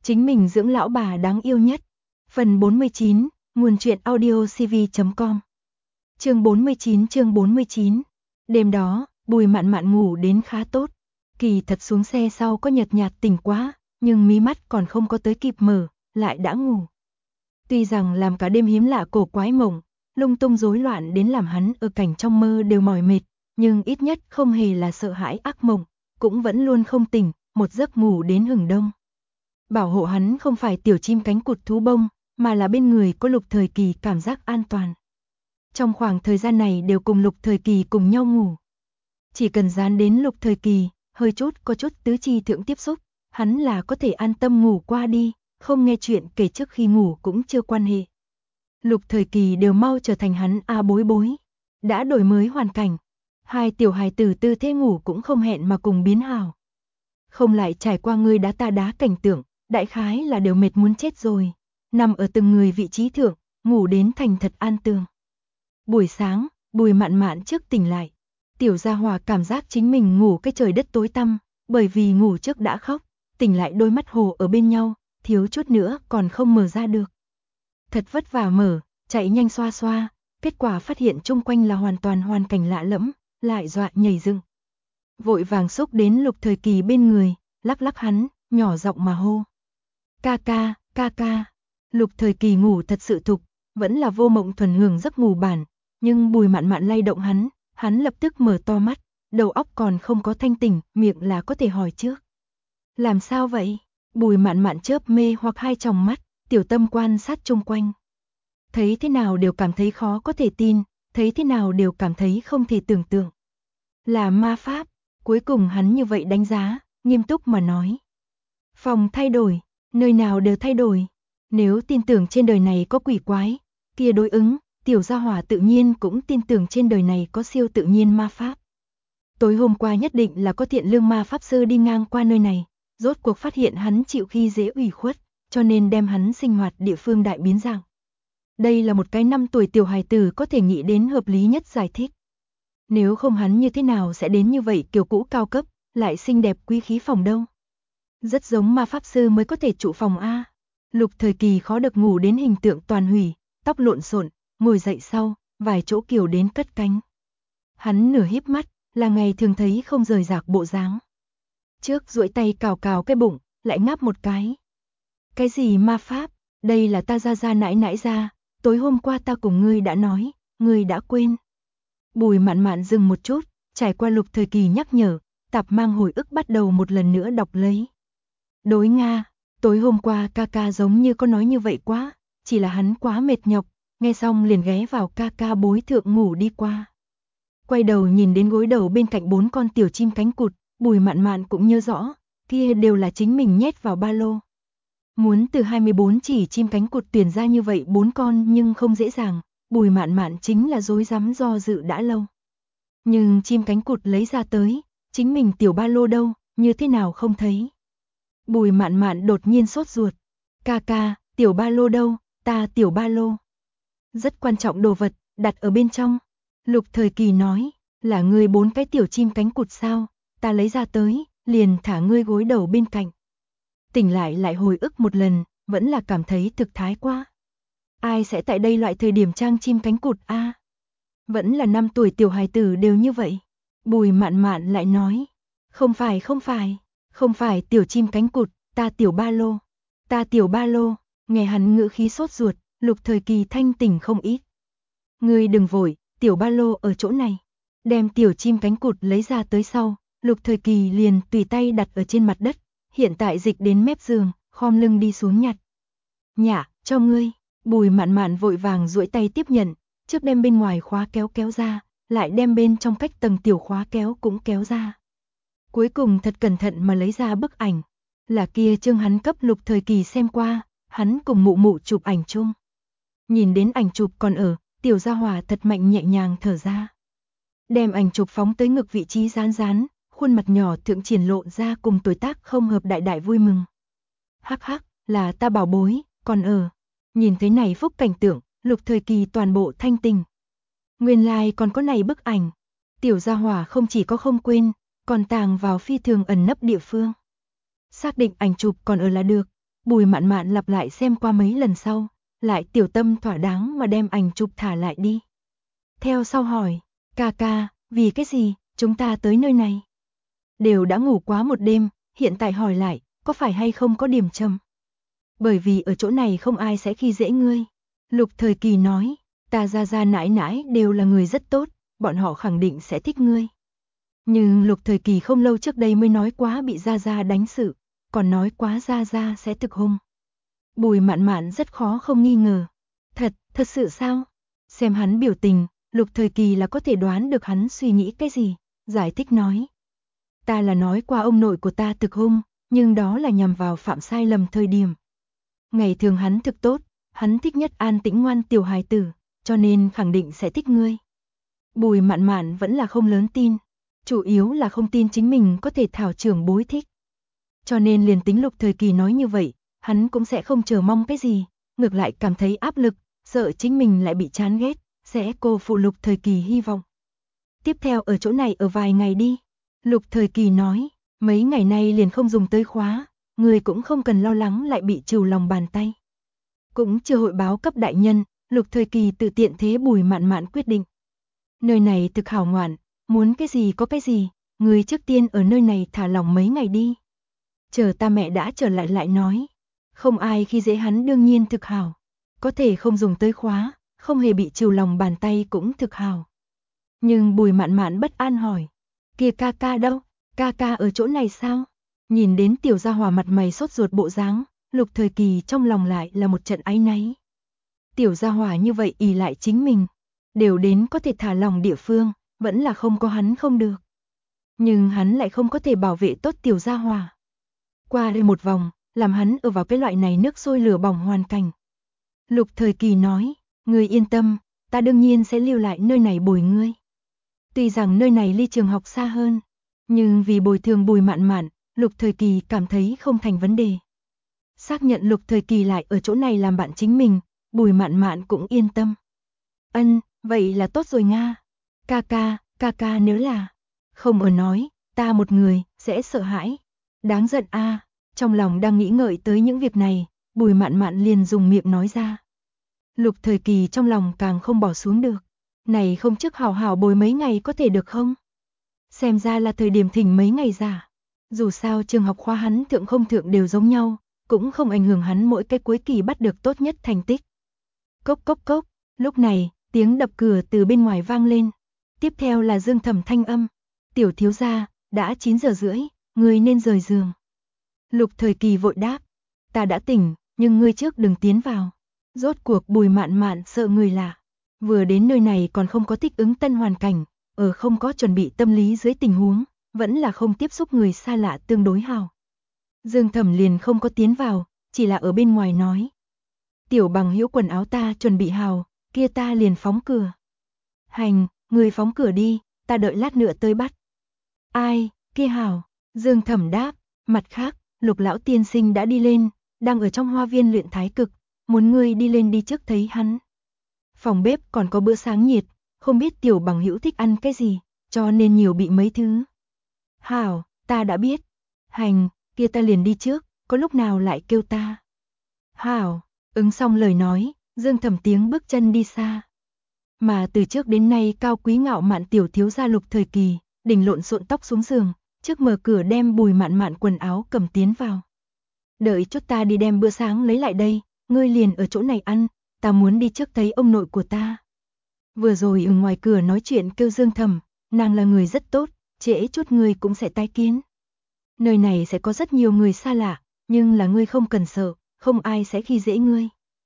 chính mình dưỡng lão bà đáng yêu nhất. Phần 49, nguồn truyện audio cv.com. Chương 49. Đêm đó, Bùi Mạn Mạn ngủ đến khá tốt. Kỳ thật xuống xe sau có nhợt nhạt tỉnh quá, nhưng mí mắt còn không có tới kịp mở, lại đã ngủ. Tuy rằng làm cả đêm hiếm lạ cổ quái mộng, lung tung rối loạn đến làm hắn ở cảnh trong mơ đều mỏi mệt, nhưng ít nhất không hề là sợ hãi ác mộng, cũng vẫn luôn không tỉnh, một giấc ngủ đến hửng đông. Bảo hộ hắn không phải tiểu chim cánh cụt thú bông, mà là bên người có Lục Thời Kỳ cảm giác an toàn. Trong khoảng thời gian này đều cùng Lục Thời Kỳ cùng nhau ngủ. Chỉ cần dán đến Lục Thời Kỳ, hơi chút có chút tứ chi thượng tiếp xúc, hắn là có thể an tâm ngủ qua đi, không nghe chuyện kể trước khi ngủ cũng chưa quan hệ. Lục Thời Kỳ đều mau trở thành hắn bối bối. Đã đổi mới hoàn cảnh, hai tiểu hài tử tư thế ngủ cũng không hẹn mà cùng biến hảo. Không lại trải qua ngươi đá ta đá cảnh tượng, đại khái là đều mệt muốn chết rồi. Nằm ở từng người vị trí thượng, ngủ đến thành thật an tường. Buổi sáng, Bùi Mạn Mạn trước tỉnh lại. Tiểu gia hỏa cảm giác chính mình ngủ cái trời đất tối tăm, bởi vì ngủ trước đã khóc, tỉnh lại đôi mắt hồ ở bên nhau, thiếu chút nữa còn không mở ra được. Thật vất vả mở, chạy nhanh xoa xoa, kết quả phát hiện chung quanh là hoàn toàn hoàn cảnh lạ lẫm, lại dọa nhảy dựng. Vội vàng xúc đến Lục Thời Kỳ bên người, lắc lắc hắn, nhỏ giọng mà hô. Ca ca, ca ca. Lục Thời Kỳ ngủ thật sự thục, vẫn là vô mộng thuần hưởng giấc ngủ bản, nhưng Bùi Mạn Mạn lay động hắn lập tức mở to mắt, đầu óc còn không có thanh tỉnh, miệng là có thể hỏi trước. Làm sao vậy? Bùi Mạn Mạn chớp mê hoặc hai tròng mắt, tiểu tâm quan sát chung quanh. Thấy thế nào đều cảm thấy khó có thể tin, thấy thế nào đều cảm thấy không thể tưởng tượng. Là ma pháp, cuối cùng hắn như vậy đánh giá, nghiêm túc mà nói. Phòng thay đổi, nơi nào đều thay đổi. Nếu tin tưởng trên đời này có quỷ quái, kia đối ứng, tiểu gia hỏa tự nhiên cũng tin tưởng trên đời này có siêu tự nhiên ma pháp. Tối hôm qua nhất định là có thiện lương ma pháp sư đi ngang qua nơi này, rốt cuộc phát hiện hắn chịu khi dễ ủy khuất, cho nên đem hắn sinh hoạt địa phương đại biến dạng. Đây là một cái 5 tuổi tiểu hài tử có thể nghĩ đến hợp lý nhất giải thích. Nếu không hắn như thế nào sẽ đến như vậy kiểu cũ cao cấp, lại xinh đẹp quý khí phòng đâu. Rất giống ma pháp sư mới có thể trụ phòng A. Lục Thời Kỳ khó được ngủ đến hình tượng toàn hủy, tóc lộn xộn, ngồi dậy sau, vài chỗ kiểu đến cất cánh. Hắn nửa híp mắt, là ngày thường thấy không rời rạc bộ dáng. Trước duỗi tay cào cào cái bụng, lại ngáp một cái. Cái gì ma pháp, đây là ta ra nãi nãi ra, tối hôm qua ta cùng ngươi đã nói, ngươi đã quên. Bùi Mạn Mạn dừng một chút, trải qua Lục Thời Kỳ nhắc nhở, tạp mang hồi ức bắt đầu một lần nữa đọc lấy. Đối Nga, tối hôm qua ca ca giống như có nói như vậy quá, chỉ là hắn quá mệt nhọc, nghe xong liền ghé vào ca ca bối thượng ngủ đi qua. Quay đầu nhìn đến gối đầu bên cạnh 4 con tiểu chim cánh cụt, Bùi Mạn Mạn cũng nhớ rõ, kia đều là chính mình nhét vào ba lô. Muốn từ 24 chỉ chim cánh cụt tuyển ra như vậy 4 con nhưng không dễ dàng, Bùi Mạn Mạn chính là rối rắm do dự đã lâu. Nhưng chim cánh cụt lấy ra tới, chính mình tiểu ba lô đâu, như thế nào không thấy. Bùi Mạn Mạn đột nhiên sốt ruột. Ca ca, tiểu ba lô đâu, ta tiểu ba lô. Rất quan trọng đồ vật, đặt ở bên trong. Lục Thời Kỳ nói, là ngươi 4 cái tiểu chim cánh cụt sao, ta lấy ra tới, liền thả ngươi gối đầu bên cạnh. Tỉnh lại hồi ức một lần, vẫn là cảm thấy thực thái quá. Ai sẽ tại đây loại thời điểm trang chim cánh cụt a? Vẫn là 5 tuổi tiểu hài tử đều như vậy. Bùi Mạn Mạn lại nói, không phải tiểu chim cánh cụt, ta tiểu ba lô, nghe hắn ngữ khí sốt ruột, Lục Thời Kỳ thanh tỉnh không ít. Ngươi đừng vội, tiểu ba lô ở chỗ này. Đem tiểu chim cánh cụt lấy ra tới sau, Lục Thời Kỳ liền tùy tay đặt ở trên mặt đất, hiện tại dịch đến mép giường, khom lưng đi xuống nhặt. Nhả, cho ngươi. Bùi Mạn Mạn vội vàng duỗi tay tiếp nhận, trước đem bên ngoài khóa kéo ra, lại đem bên trong cách tầng tiểu khóa kéo cũng kéo ra. Cuối cùng thật cẩn thận mà lấy ra bức ảnh, là kia chương hắn cấp Lục Thời Kỳ xem qua, hắn cùng mụ mụ chụp ảnh chung. Nhìn đến ảnh chụp còn ở, tiểu gia hỏa thật mạnh nhẹ nhàng thở ra. Đem ảnh chụp phóng tới ngực vị trí dán, khuôn mặt nhỏ thượng triển lộ ra cùng tuổi tác không hợp đại vui mừng. Hắc hắc, là ta bảo bối, còn ở. Nhìn thấy này phúc cảnh tượng, Lục Thời Kỳ toàn bộ thanh tình. Nguyên lai còn có này bức ảnh. Tiểu gia hỏa không chỉ có không quên, còn tàng vào phi thường ẩn nấp địa phương. Xác định ảnh chụp còn ở là được, Bùi Mạn Mạn lặp lại xem qua mấy lần sau, lại tiểu tâm thỏa đáng mà đem ảnh chụp thả lại đi. Theo sau hỏi, ca ca, vì cái gì, chúng ta tới nơi này? Đều đã ngủ quá một đêm, hiện tại hỏi lại, có phải hay không có điểm trầm? Bởi vì ở chỗ này không ai sẽ khi dễ ngươi. Lục Thời Kỳ nói, ta gia nãi nãi đều là người rất tốt, bọn họ khẳng định sẽ thích ngươi. Nhưng Lục Thời Kỳ không lâu trước đây mới nói quá bị gia đánh sự, còn nói quá gia sẽ thực hung. Bùi Mạn Mạn rất khó không nghi ngờ. Thật sự sao? Xem hắn biểu tình, Lục Thời Kỳ là có thể đoán được hắn suy nghĩ cái gì, giải thích nói. Ta là nói qua ông nội của ta thực hung, nhưng đó là nhằm vào phạm sai lầm thời điểm. Ngày thường hắn thực tốt, hắn thích nhất an tĩnh ngoan tiểu hài tử, cho nên khẳng định sẽ thích ngươi. Bùi Mạn Mạn vẫn là không lớn tin, chủ yếu là không tin chính mình có thể thảo trưởng bối thích. Cho nên liền tính Lục Thời Kỳ nói như vậy, hắn cũng sẽ không chờ mong cái gì, ngược lại cảm thấy áp lực, sợ chính mình lại bị chán ghét, sẽ cô phụ Lục Thời Kỳ hy vọng. Tiếp theo ở chỗ này ở vài ngày đi. Lục Thời Kỳ nói, mấy ngày nay liền không dùng tới khóa, người cũng không cần lo lắng lại bị trừ lòng bàn tay. Cũng chưa hội báo cấp đại nhân, Lục Thời Kỳ tự tiện thế Bùi Mạn Mạn quyết định. Nơi này thực hảo ngoạn, muốn cái gì có cái gì, người trước tiên ở nơi này thả lỏng mấy ngày đi. Chờ ta mẹ đã trở lại lại nói, không ai khi dễ hắn đương nhiên thực hảo, có thể không dùng tới khóa, không hề bị trừ lòng bàn tay cũng thực hảo. Nhưng Bùi Mạn Mạn bất an hỏi, kia ca ca đâu, ca ca ở chỗ này sao? Nhìn đến tiểu gia hỏa mặt mày sốt ruột bộ dáng, Lục Thời Kỳ trong lòng lại là một trận áy náy. Tiểu gia hỏa như vậy ỷ lại chính mình, đều đến có thể thả lòng địa phương, vẫn là không có hắn không được. Nhưng hắn lại không có thể bảo vệ tốt tiểu gia hỏa. Qua đây một vòng, làm hắn ở vào cái loại này nước sôi lửa bỏng hoàn cảnh. Lục Thời Kỳ nói, ngươi yên tâm, ta đương nhiên sẽ lưu lại nơi này bồi ngươi. Tuy rằng nơi này ly trường học xa hơn, nhưng vì bồi thường Bùi Mạn Mạn, Lục Thời Kỳ cảm thấy không thành vấn đề. Xác nhận Lục Thời Kỳ lại ở chỗ này làm bạn chính mình, Bùi Mạn Mạn cũng yên tâm. Ân, vậy là tốt rồi Nga. Ca ca nếu là không ở nói, ta một người, sẽ sợ hãi. Đáng giận a. Trong lòng đang nghĩ ngợi tới những việc này, Bùi Mạn Mạn liền dùng miệng nói ra. Lục Thời Kỳ trong lòng càng không bỏ xuống được. Này không trước hảo hảo bồi mấy ngày có thể được không? Xem ra là thời điểm thỉnh mấy ngày giả. Dù sao trường học khoa hắn thượng không thượng đều giống nhau, cũng không ảnh hưởng hắn mỗi cái cuối kỳ bắt được tốt nhất thành tích. Cốc cốc cốc, lúc này, tiếng đập cửa từ bên ngoài vang lên. Tiếp theo là Dương Thẩm thanh âm. Tiểu thiếu gia, đã 9 giờ rưỡi, ngươi nên rời giường. Lục Thời Kỳ vội đáp. Ta đã tỉnh, nhưng ngươi trước đừng tiến vào. Rốt cuộc Bùi Mạn Mạn sợ người lạ. Vừa đến nơi này còn không có thích ứng tân hoàn cảnh, ở không có chuẩn bị tâm lý dưới tình huống, vẫn là không tiếp xúc người xa lạ tương đối hào. Dương Thẩm liền không có tiến vào, chỉ là ở bên ngoài nói. Tiểu Bằng Hữu quần áo ta chuẩn bị hào, kia ta liền phóng cửa. Hành, người phóng cửa đi, ta đợi lát nữa tới bắt. Ai, kia hào, Dương Thẩm đáp, mặt khác, Lục lão tiên sinh đã đi lên, đang ở trong hoa viên luyện thái cực, muốn ngươi đi lên đi trước thấy hắn. Phòng bếp còn có bữa sáng nhiệt, không biết Tiểu Bằng Hữu thích ăn cái gì, cho nên nhiều bị mấy thứ. Hảo, ta đã biết. Hành, kia ta liền đi trước, có lúc nào lại kêu ta. Hảo, ứng xong lời nói, Dương Thẩm tiếng bước chân đi xa. Mà từ trước đến nay cao quý ngạo mạn tiểu thiếu gia Lục Thời Kỳ, đỉnh lộn xộn tóc xuống giường, trước mở cửa đem Bùi Mạn Mạn quần áo cầm tiến vào. Đợi chút ta đi đem bữa sáng lấy lại đây, ngươi liền ở chỗ này ăn, ta muốn đi trước thấy ông nội của ta. Vừa rồi ở ngoài cửa nói chuyện kêu Dương Thẩm, nàng là người rất tốt, trễ chút ngươi cũng sẽ tái kiến. Nơi này sẽ có rất nhiều người xa lạ, nhưng là ngươi không cần sợ, không ai sẽ khi dễ ngươi.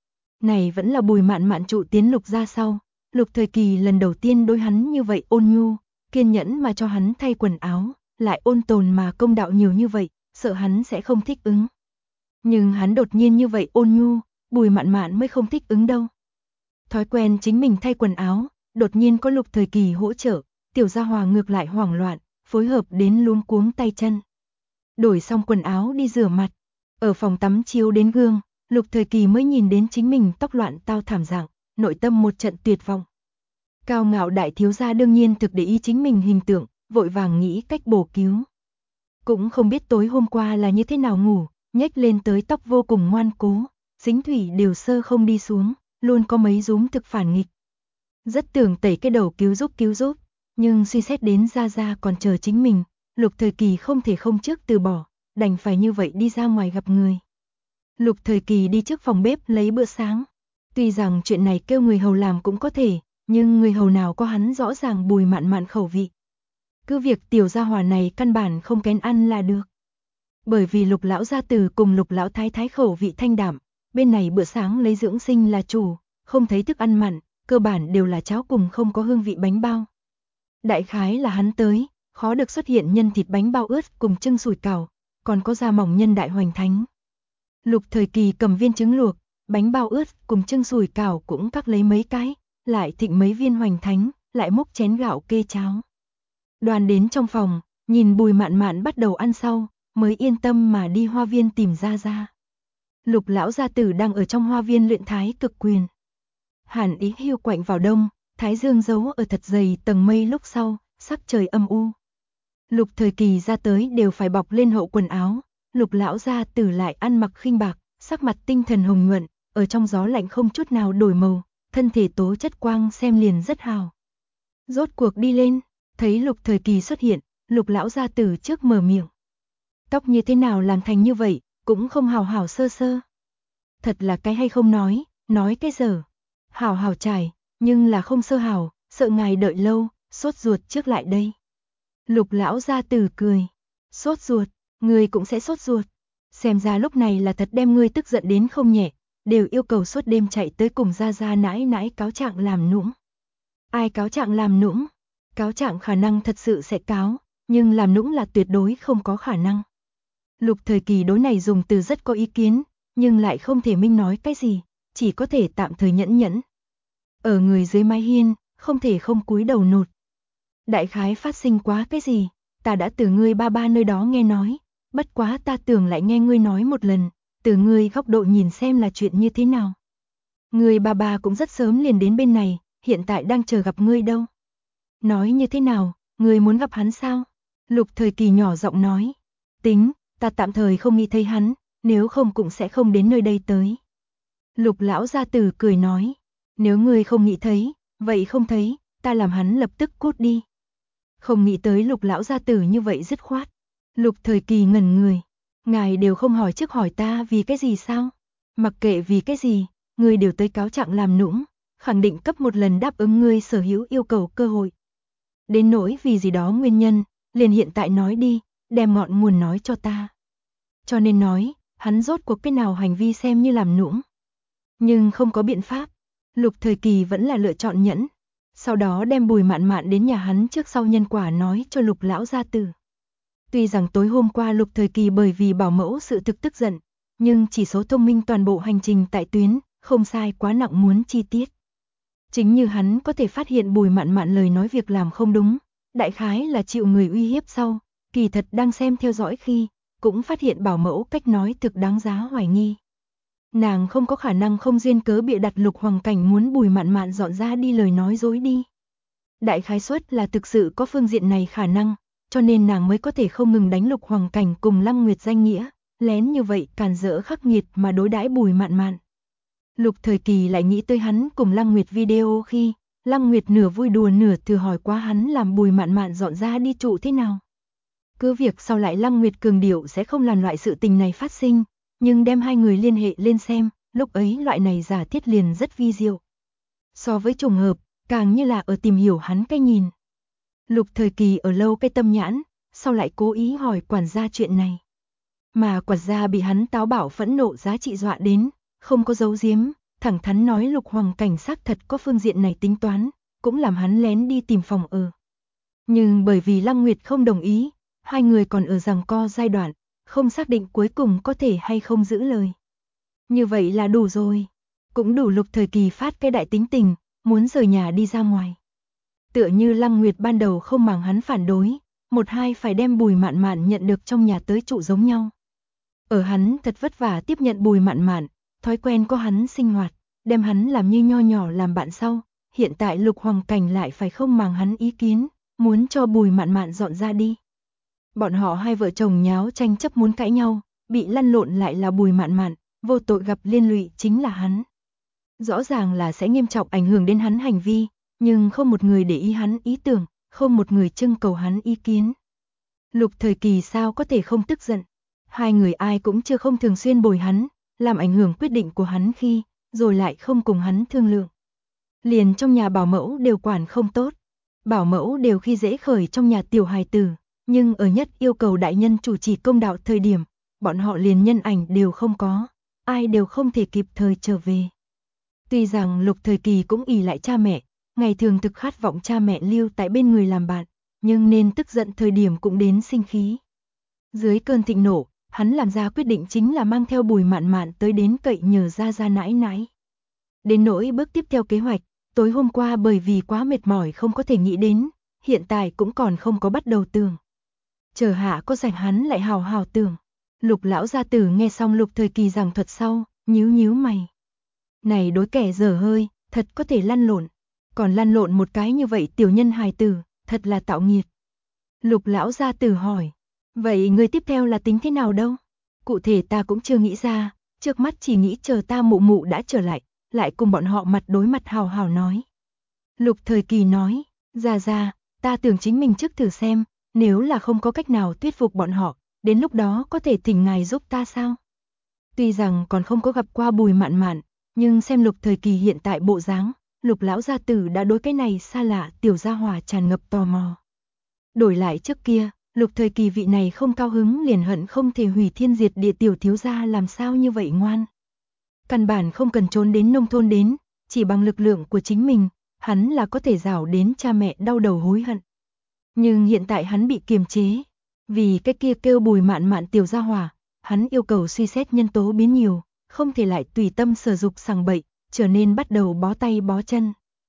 Này vẫn là Bùi Mạn Mạn trụ tiến Lục ra sau, Lục Thời Kỳ lần đầu tiên đối hắn như vậy ôn nhu, kiên nhẫn mà cho hắn thay quần áo, lại ôn tồn mà công đạo nhiều như vậy, sợ hắn sẽ không thích ứng. Nhưng hắn đột nhiên như vậy ôn nhu, Bùi Mạn Mạn mới không thích ứng đâu. Thói quen chính mình thay quần áo, đột nhiên có Lục Thời Kỳ hỗ trợ, tiểu gia hòa ngược lại hoảng loạn, phối hợp đến luống cuống tay chân. Đổi xong quần áo đi rửa mặt, ở phòng tắm chiếu đến gương, Lục Thời Kỳ mới nhìn đến chính mình tóc loạn tao thảm dạng, nội tâm một trận tuyệt vọng. Cao ngạo đại thiếu gia đương nhiên thực để ý chính mình hình tượng, vội vàng nghĩ cách bổ cứu. Cũng không biết tối hôm qua là như thế nào ngủ, nhếch lên tới tóc vô cùng ngoan cố, dính thủy đều sơ không đi xuống, luôn có mấy rúm thực phản nghịch. Rất tưởng tẩy cái đầu cứu giúp, nhưng suy xét đến Gia Gia còn chờ chính mình, Lục Thời Kỳ không thể không trước từ bỏ, đành phải như vậy đi ra ngoài gặp người. Lục Thời Kỳ đi trước phòng bếp lấy bữa sáng. Tuy rằng chuyện này kêu người hầu làm cũng có thể, nhưng người hầu nào có hắn rõ ràng Bùi Mạn Mạn khẩu vị. Cứ việc tiểu gia hỏa này căn bản không kén ăn là được. Bởi vì Lục lão gia tử cùng Lục lão thái thái khẩu vị thanh đạm, bên này bữa sáng lấy dưỡng sinh là chủ, không thấy thức ăn mặn, cơ bản đều là cháo cùng không có hương vị bánh bao. Đại khái là hắn tới, khó được xuất hiện nhân thịt bánh bao ướt cùng trưng sủi cảo, còn có da mỏng nhân đại hoành thánh. Lục Thời Kỳ cầm viên trứng luộc, bánh bao ướt cùng trưng sủi cảo cũng cắt lấy mấy cái, lại thịnh mấy viên hoành thánh, lại múc chén gạo kê cháo. Đoàn đến trong phòng, nhìn Bùi Mạn Mạn bắt đầu ăn sau, mới yên tâm mà đi hoa viên tìm Gia Gia. Lục lão gia tử đang ở trong hoa viên luyện thái cực quyền. Hàn ý hiu quạnh vào đông, thái dương giấu ở thật dày tầng mây lúc sau, sắc trời âm u. Lục Thời Kỳ ra tới đều phải bọc lên hậu quần áo, Lục lão gia tử lại ăn mặc khinh bạc, sắc mặt tinh thần hồng nhuận, ở trong gió lạnh không chút nào đổi màu, thân thể tố chất quang xem liền rất hào. Rốt cuộc đi lên, thấy Lục Thời Kỳ xuất hiện, Lục lão gia tử trước mở miệng. Tóc như thế nào làm thành như vậy, cũng không hào hào sơ sơ. Thật là cái hay không nói cái dở. Hào hào trải, nhưng là không sơ hào, sợ ngài đợi lâu, sốt ruột trước lại đây. Lục lão gia tử cười. Sốt ruột, ngươi cũng sẽ sốt ruột. Xem ra lúc này là thật đem ngươi tức giận đến không nhẹ, đều yêu cầu suốt đêm chạy tới cùng Gia Gia nãi nãi cáo trạng làm nũng. Ai cáo trạng làm nũng? Cáo trạng khả năng thật sự sẽ cáo, nhưng làm nũng là tuyệt đối không có khả năng. Lục Thời Kỳ đối này dùng từ rất có ý kiến, nhưng lại không thể minh nói cái gì, chỉ có thể tạm thời nhẫn nhẫn. Ở người dưới mái hiên, không thể không cúi đầu nụt. Đại khái phát sinh quá cái gì, ta đã từ ngươi ba ba nơi đó nghe nói, bất quá ta tưởng lại nghe ngươi nói một lần, từ ngươi góc độ nhìn xem là chuyện như thế nào. Ngươi ba ba cũng rất sớm liền đến bên này, hiện tại đang chờ gặp ngươi đâu. Nói như thế nào, ngươi muốn gặp hắn sao? Lục Thời Kỳ nhỏ giọng nói, tính, ta tạm thời không nghĩ thấy hắn, nếu không cũng sẽ không đến nơi đây tới. Lục lão gia tử cười nói, nếu ngươi không nghĩ thấy, vậy không thấy, ta làm hắn lập tức cút đi. Không nghĩ tới Lục lão gia tử như vậy dứt khoát. Lục Thời Kỳ ngẩn người, ngài đều không hỏi trước hỏi ta vì cái gì sao? Mặc kệ vì cái gì, ngươi đều tới cáo trạng làm nũng, khẳng định cấp một lần đáp ứng ngươi sở hữu yêu cầu cơ hội. Đến nỗi vì gì đó nguyên nhân, liền hiện tại nói đi, đem ngọn nguồn nói cho ta. Cho nên nói, hắn rốt cuộc cái nào hành vi xem như làm nũng. Nhưng không có biện pháp, Lục Thời Kỳ vẫn là lựa chọn nhẫn. Sau đó đem Bùi Mạn Mạn đến nhà hắn trước sau nhân quả nói cho Lục lão gia tử. Tuy rằng tối hôm qua Lục Thời Kỳ bởi vì bảo mẫu sự thực tức giận, nhưng chỉ số thông minh toàn bộ hành trình tại tuyến, không sai quá nặng muốn chi tiết. Chính như hắn có thể phát hiện Bùi Mạn Mạn lời nói việc làm không đúng, đại khái là chịu người uy hiếp sau, kỳ thật đang xem theo dõi khi, cũng phát hiện bảo mẫu cách nói thực đáng giá hoài nghi. Nàng không có khả năng không duyên cớ bịa đặt Lục Hoàng Cảnh muốn Bùi Mạn Mạn dọn ra đi lời nói dối đi. Đại khái suất là thực sự có phương diện này khả năng, cho nên nàng mới có thể không ngừng đánh Lục Hoàng Cảnh cùng Lăng Nguyệt danh nghĩa, lén như vậy càn rỡ khắc nghiệt mà đối đãi Bùi Mạn Mạn. Lục Thời Kỳ lại nghĩ tới hắn cùng Lăng Nguyệt video khi, Lăng Nguyệt nửa vui đùa nửa thử hỏi qua hắn làm Bùi Mạn Mạn dọn ra đi trụ thế nào. Cứ việc sau lại Lăng Nguyệt cường điệu sẽ không làm loại sự tình này phát sinh, nhưng đem hai người liên hệ lên xem, lúc ấy loại này giả thiết liền rất vi diệu. So với trùng hợp, càng như là ở tìm hiểu hắn cái nhìn. Lục Thời Kỳ ở lâu cái tâm nhãn, sau lại cố ý hỏi quản gia chuyện này. Mà quản gia bị hắn táo bạo phẫn nộ giá trị dọa đến, không có giấu giếm, thẳng thắn nói Lục Hoàng Cảnh xác thật có phương diện này tính toán, cũng làm hắn lén đi tìm phòng ở. Nhưng bởi vì Lăng Nguyệt không đồng ý, hai người còn ở giằng co giai đoạn, không xác định cuối cùng có thể hay không giữ lời. Như vậy là đủ rồi, cũng đủ Lục Thời Kỳ phát cái đại tính tình, muốn rời nhà đi ra ngoài. Tựa như Lăng Nguyệt ban đầu không màng hắn phản đối, một hai phải đem Bùi Mạn Mạn nhận được trong nhà tới trụ giống nhau. Ở hắn thật vất vả tiếp nhận Bùi Mạn Mạn, thói quen có hắn sinh hoạt, đem hắn làm như nho nhỏ làm bạn sau, hiện tại Lục Hoàng Cảnh lại phải không màng hắn ý kiến, muốn cho Bùi Mạn Mạn dọn ra đi. Bọn họ hai vợ chồng nháo tranh chấp muốn cãi nhau, bị lăn lộn lại là Bùi Mạn Mạn, vô tội gặp liên lụy chính là hắn. Rõ ràng là sẽ nghiêm trọng ảnh hưởng đến hắn hành vi, nhưng không một người để ý hắn ý tưởng, không một người trưng cầu hắn ý kiến. Lục Thời Kỳ sao có thể không tức giận, hai người ai cũng chưa không thường xuyên bồi hắn, làm ảnh hưởng quyết định của hắn khi, rồi lại không cùng hắn thương lượng. Liền trong nhà bảo mẫu đều quản không tốt, bảo mẫu đều khi dễ khởi trong nhà tiểu hài tử, nhưng ở nhất yêu cầu đại nhân chủ trì công đạo thời điểm, bọn họ liền nhân ảnh đều không có, ai đều không thể kịp thời trở về. Tuy rằng Lục Thời Kỳ cũng ỷ lại cha mẹ, ngày thường thực khát vọng cha mẹ lưu tại bên người làm bạn, nhưng nên tức giận thời điểm cũng đến sinh khí. Dưới cơn thịnh nộ, hắn làm ra quyết định chính là mang theo Bùi Mạn Mạn tới đến cậy nhờ Gia Gia nãi nãi. Đến nỗi bước tiếp theo kế hoạch, tối hôm qua bởi vì quá mệt mỏi không có thể nghĩ đến, hiện tại cũng còn không có bắt đầu tưởng. Chờ hạ có rảnh hắn lại hào hào tưởng. Lục lão gia tử nghe xong Lục Thời Kỳ giảng thuật sau, nhíu nhíu mày. Này đối kẻ dở hơi, thật có thể lăn lộn, còn lăn lộn một cái như vậy tiểu nhân hài tử, thật là tạo nghiệt. Lục lão gia tử hỏi, vậy người tiếp theo là tính thế nào đâu? Cụ thể ta cũng chưa nghĩ ra, trước mắt chỉ nghĩ chờ ta mụ mụ đã trở lại cùng bọn họ mặt đối mặt hào hào nói. Lục Thời Kỳ nói, Gia, ta tưởng chính mình trước thử xem, nếu là không có cách nào thuyết phục bọn họ, đến lúc đó có thể thỉnh ngài giúp ta sao? Tuy rằng còn không có gặp qua Bùi Mạn Mạn, nhưng xem Lục Thời Kỳ hiện tại bộ dáng, Lục lão gia tử đã đối cái này xa lạ tiểu gia hỏa tràn ngập tò mò. Đổi lại trước kia, Lục Thời Kỳ vị này không cao hứng liền hận không thể hủy thiên diệt địa tiểu thiếu gia làm sao như vậy ngoan. Căn bản không cần trốn đến nông thôn đến, chỉ bằng lực lượng của chính mình, hắn là có thể rảo đến cha mẹ đau đầu hối hận. Nhưng hiện tại hắn bị kiềm chế, vì cái kia kêu Bùi Mạn Mạn tiểu gia hỏa, hắn yêu cầu suy xét nhân tố biến nhiều, không thể lại tùy tâm sở dục sằng bậy, trở nên bắt đầu bó tay bó chân.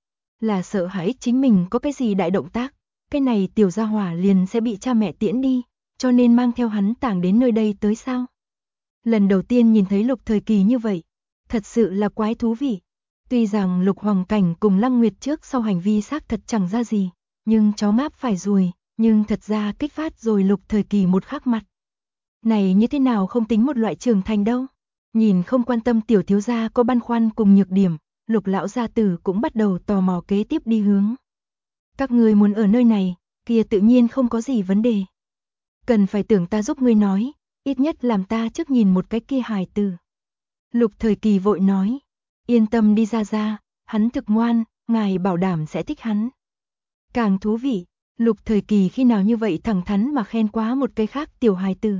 Là sợ hãi chính mình có cái gì đại động tác, cái này tiểu gia hỏa liền sẽ bị cha mẹ tiễn đi, cho nên mang theo hắn tàng đến nơi đây tới sao? Lần đầu tiên nhìn thấy Lục Thời Kỳ như vậy, thật sự là quái thú vị. Tuy rằng Lục Hoàng Cảnh cùng Lăng Nguyệt trước sau hành vi xác thật chẳng ra gì, nhưng chó ngáp phải ruồi, nhưng thật ra kích phát rồi Lục Thời Kỳ một khắc mặt. Này như thế nào không tính một loại trưởng thành đâu. Nhìn không quan tâm tiểu thiếu gia có băn khoăn cùng nhược điểm, Lục lão gia tử cũng bắt đầu tò mò kế tiếp đi hướng. Các ngươi muốn ở nơi này, kia tự nhiên không có gì vấn đề. Cần phải tưởng ta giúp ngươi nói, ít nhất làm ta trước nhìn một cái kia hài tử. Lục Thời Kỳ vội nói, yên tâm đi Gia, hắn thực ngoan, ngài bảo đảm sẽ thích hắn. Càng thú vị, Lục Thời Kỳ khi nào như vậy thẳng thắn mà khen quá một cái khác tiểu hài tử.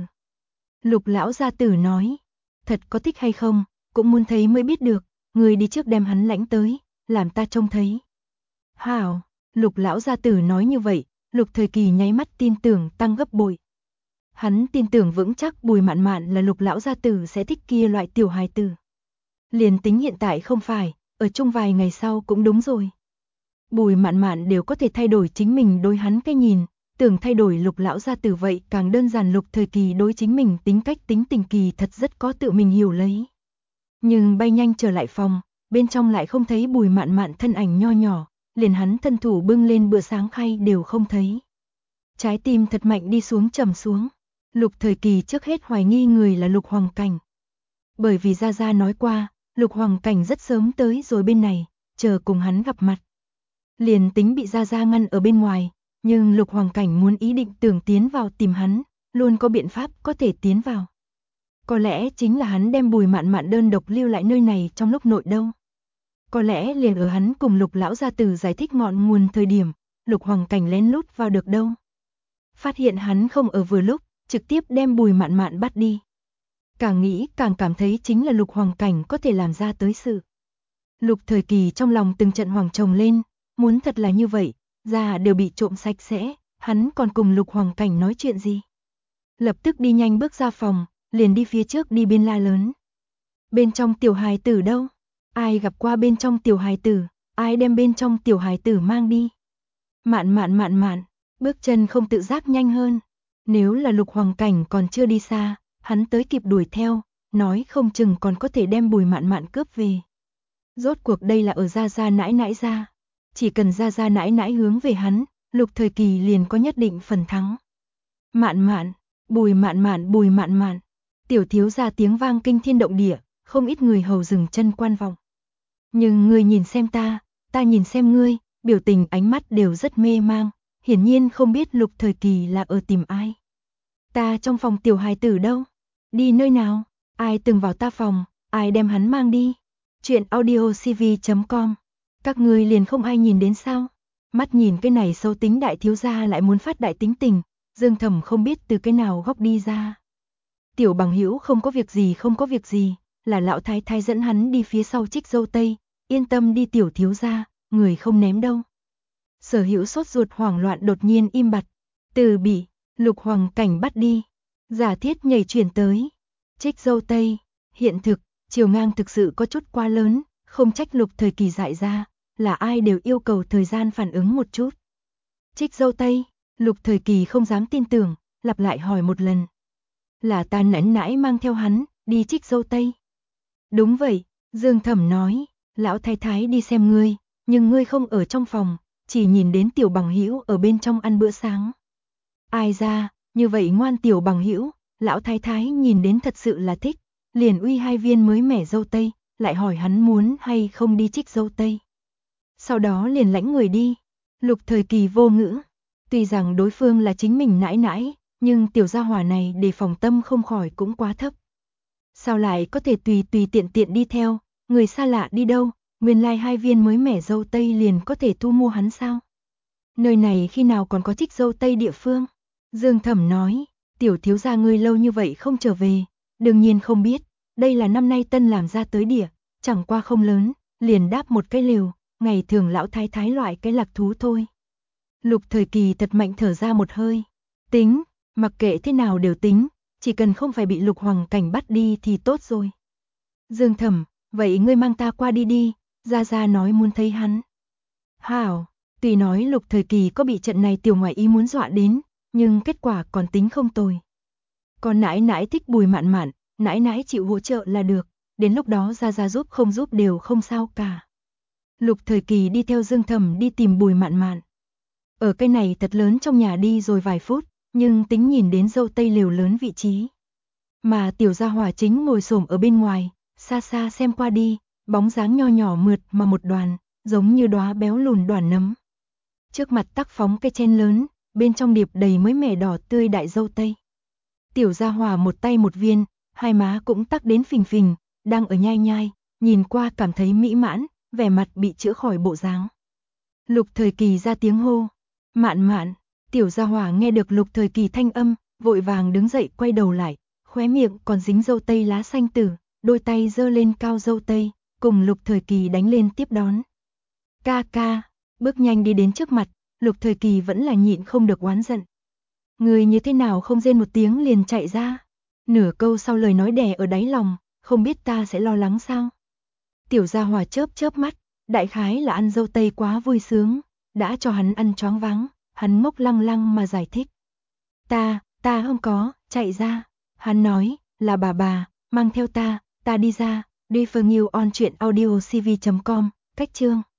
Lục lão gia tử nói, thật có thích hay không, cũng muốn thấy mới biết được, người đi trước đem hắn lãnh tới, làm ta trông thấy. Hảo, Lục lão gia tử nói như vậy, Lục Thời Kỳ nháy mắt tin tưởng tăng gấp bội. Hắn tin tưởng vững chắc Bùi Mạn Mạn là Lục lão gia tử sẽ thích kia loại tiểu hài tử. Liền tính hiện tại không phải, ở chung vài ngày sau cũng đúng rồi. Bùi Mạn Mạn đều có thể thay đổi chính mình đối hắn cái nhìn, tưởng thay đổi Lục lão gia tử vậy càng đơn giản. Lục Thời Kỳ đối chính mình tính cách tính tình kỳ thật rất có tự mình hiểu lấy. Nhưng bay nhanh trở lại phòng, bên trong lại không thấy Bùi Mạn Mạn thân ảnh nho nhỏ, liền hắn thân thủ bưng lên bữa sáng khay đều không thấy. Trái tim thật mạnh đi xuống trầm xuống. Lục Thời Kỳ trước hết hoài nghi người là Lục Hoàng Cảnh. Bởi vì Gia nói qua, Lục Hoàng Cảnh rất sớm tới rồi bên này, chờ cùng hắn gặp mặt. Liền tính bị Gia ngăn ở bên ngoài, nhưng Lục Hoàng Cảnh muốn ý định tưởng tiến vào tìm hắn, luôn có biện pháp có thể tiến vào. Có lẽ chính là hắn đem Bùi Mạn Mạn đơn độc lưu lại nơi này trong lúc nội đâu. Có lẽ liền ở hắn cùng Lục lão gia tử giải thích ngọn nguồn thời điểm, Lục Hoàng Cảnh lén lút vào được đâu. Phát hiện hắn không ở vừa lúc, trực tiếp đem Bùi Mạn Mạn bắt đi. Càng nghĩ càng cảm thấy chính là Lục Hoàng Cảnh có thể làm ra tới sự. Lục Thời Kỳ trong lòng từng trận hoàng chồng lên, muốn thật là như vậy, da đều bị trộm sạch sẽ, hắn còn cùng Lục Hoàng Cảnh nói chuyện gì. Lập tức đi nhanh bước ra phòng, liền đi phía trước đi biên la lớn. Bên trong tiểu hài tử đâu? Ai gặp qua bên trong tiểu hài tử, ai đem bên trong tiểu hài tử mang đi? Mạn, bước chân không tự giác nhanh hơn. Nếu là Lục Hoàng Cảnh còn chưa đi xa, hắn tới kịp đuổi theo, nói không chừng còn có thể đem Bùi Mạn Mạn cướp về. Rốt cuộc đây là ở Gia nãi nãi ra. Chỉ cần Gia nãi nãi hướng về hắn, Lục Thời Kỳ liền có nhất định phần thắng. Bùi Mạn Mạn. Tiểu thiếu gia tiếng vang kinh thiên động địa, không ít người hầu dừng chân quan vọng. Nhưng ngươi nhìn xem ta nhìn xem ngươi, biểu tình ánh mắt đều rất mê mang, hiển nhiên không biết Lục Thời Kỳ là ở tìm ai. Ta trong phòng tiểu hài tử đâu? Đi nơi nào? Ai từng vào ta phòng? Ai đem hắn mang đi? Chuyện audiocv.com. Các ngươi liền không ai nhìn đến sao? Mắt nhìn cái này sâu tính đại thiếu gia lại muốn phát đại tính tình, Dương Thẩm không biết từ cái nào góc đi ra. Tiểu bằng hữu không có việc gì, là lão thái thái dẫn hắn đi phía sau trích dâu tây, yên tâm đi tiểu thiếu gia, người không ném đâu. Sở Hữu sốt ruột hoảng loạn đột nhiên im bặt, từ bị Lục Hoàng Cảnh bắt đi, giả thiết nhảy chuyển tới, trích dâu tây, hiện thực, chiều ngang thực sự có chút quá lớn, không trách Lục Thời Kỳ dại ra, là ai đều yêu cầu thời gian phản ứng một chút. Trích dâu tây, Lục Thời Kỳ không dám tin tưởng, lặp lại hỏi một lần. Là ta nãy nãy mang theo hắn, đi trích dâu tây. Đúng vậy, Dương Thẩm nói, lão thái thái đi xem ngươi, nhưng ngươi không ở trong phòng, chỉ nhìn đến tiểu bằng hữu ở bên trong ăn bữa sáng. Ai ra, như vậy ngoan tiểu bằng hữu, lão thái thái nhìn đến thật sự là thích, liền uy 2 viên mới mẻ dâu tây, lại hỏi hắn muốn hay không đi trích dâu tây. Sau đó liền lãnh người đi. Lục Thời Kỳ vô ngữ, tuy rằng đối phương là chính mình nãi nãi, nhưng tiểu gia hỏa này đề phòng tâm không khỏi cũng quá thấp. Sao lại có thể tùy tiện đi theo, người xa lạ đi đâu, nguyên lai 2 viên mới mẻ dâu tây liền có thể thu mua hắn sao? Nơi này khi nào còn có trích dâu tây địa phương? Dương Thẩm nói, tiểu thiếu gia ngươi lâu như vậy không trở về, đương nhiên không biết, đây là năm nay tân làm ra tới địa, chẳng qua không lớn, liền đáp một cái lều, ngày thường lão thái thái loại cái lạc thú thôi. Lục Thời Kỳ thật mạnh thở ra một hơi, tính, mặc kệ thế nào đều tính, chỉ cần không phải bị Lục Hoàng Cảnh bắt đi thì tốt rồi. Dương Thẩm, vậy ngươi mang ta qua đi đi, Gia Gia nói muốn thấy hắn. Hảo, tuy nói Lục Thời Kỳ có bị trận này tiểu ngoại ý muốn dọa đến, nhưng kết quả còn tính không tồi. Còn nãi nãi thích Bùi Mạn Mạn, nãi nãi chịu hỗ trợ là được, đến lúc đó Gia Gia giúp không giúp đều không sao cả. Lục Thời Kỳ đi theo Dương Thẩm đi tìm Bùi Mạn Mạn. Ở cái này thật lớn trong nhà đi rồi vài phút, nhưng tính nhìn đến dâu tây lều lớn vị trí. Mà tiểu gia hỏa chính ngồi xổm ở bên ngoài, xa xa xem qua đi, bóng dáng nho nhỏ mượt mà một đoàn, giống như đóa béo lùn đoàn nấm. Trước mặt tắc phóng cây chen lớn, bên trong điệp đầy mới mẻ đỏ tươi đại dâu tây. Tiểu gia hỏa một tay một viên, hai má cũng tắc đến phình phình, đang ở nhai nhai, nhìn qua cảm thấy mỹ mãn, vẻ mặt bị chữa khỏi bộ dáng. Lục Thời Kỳ ra tiếng hô, Mạn Mạn, tiểu gia hỏa nghe được Lục Thời Kỳ thanh âm, vội vàng đứng dậy quay đầu lại, khóe miệng còn dính dâu tây lá xanh tử, đôi tay giơ lên cao dâu tây, cùng Lục Thời Kỳ đánh lên tiếp đón. Ca ca, bước nhanh đi đến trước mặt, Lục Thời Kỳ vẫn là nhịn không được oán giận. Người như thế nào không rên một tiếng liền chạy ra? Nửa câu sau lời nói đè ở đáy lòng, không biết ta sẽ lo lắng sao? Tiểu gia hỏa chớp mắt, đại khái là ăn dâu tây quá vui sướng, đã cho hắn ăn choáng váng, hắn ngốc lăng lăng mà giải thích. Ta không có, chạy ra. Hắn nói, là bà, mang theo ta đi ra, đi for new on chuyện audiocv.com, cách chương.